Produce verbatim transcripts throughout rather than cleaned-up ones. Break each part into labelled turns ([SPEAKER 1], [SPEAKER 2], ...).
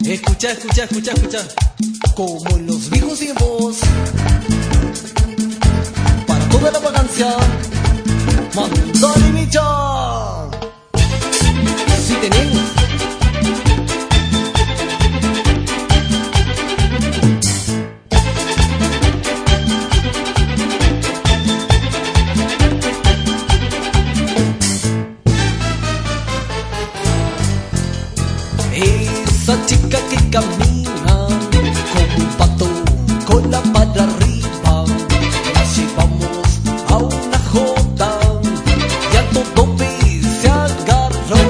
[SPEAKER 1] Escucha, escucha, escucha, escucha. Como en los viejos tiempos, para toda la vagancia, Mandali Micha. Si tenemos esa chica que camina como un pato con la para arriba, la llevamos a una jota y a todo se agarró.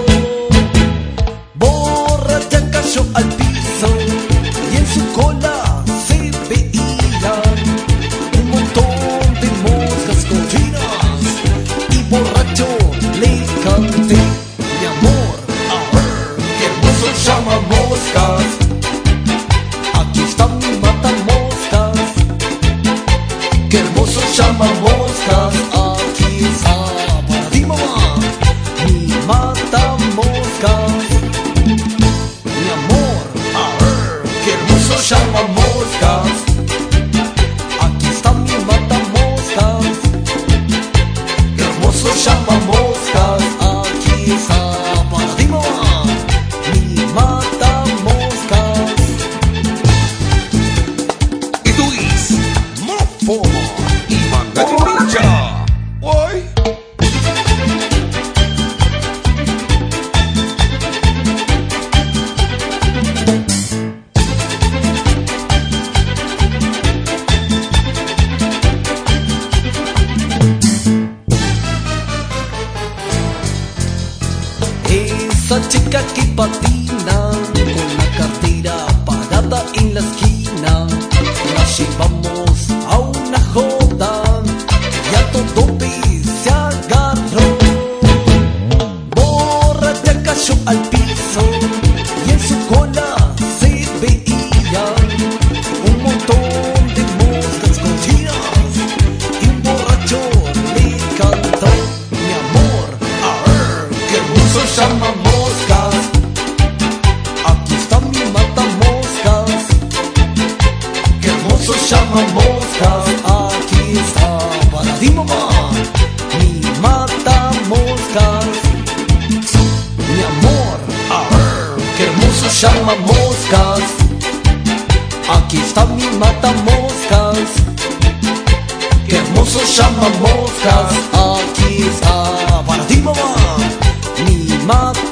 [SPEAKER 1] Borracha cayó al piso y en su cola se veían un montón de moscas cochinas y borracho le canté: mi amor, a ver, qué hermoso llama moscas. Aquí está mi mata moscas. Qué hermoso llama moscas. Aquí está para ti, mamá, mi mata moscas. Mi amor, a ver, qué hermoso llama moscas. Aquí está mi mata moscas. Qué hermoso llama moscas. Aquí está para ti, mamá, mi mata moscas.
[SPEAKER 2] Esto es Mofoma y Mandali Micha. Hoy
[SPEAKER 1] esa chica que patina con la cartera parada en la esquina, la llevamos a una joda y a todo se agarró. Borracha cayó al piso y en su cola se veían un montón de moscas cochinas y un borracho le cantó: mi amor, a ver, qué hermoso llama moscas. Aquí está mi mata moscas. Qué hermoso llama moscas. Aquí está para ti, mamá, mi mata moscas. Mi amor, a ver, qué hermoso llama moscas. Aquí está mi mata moscas. Qué hermoso llama moscas. Aquí está para ti, mamá, mi mata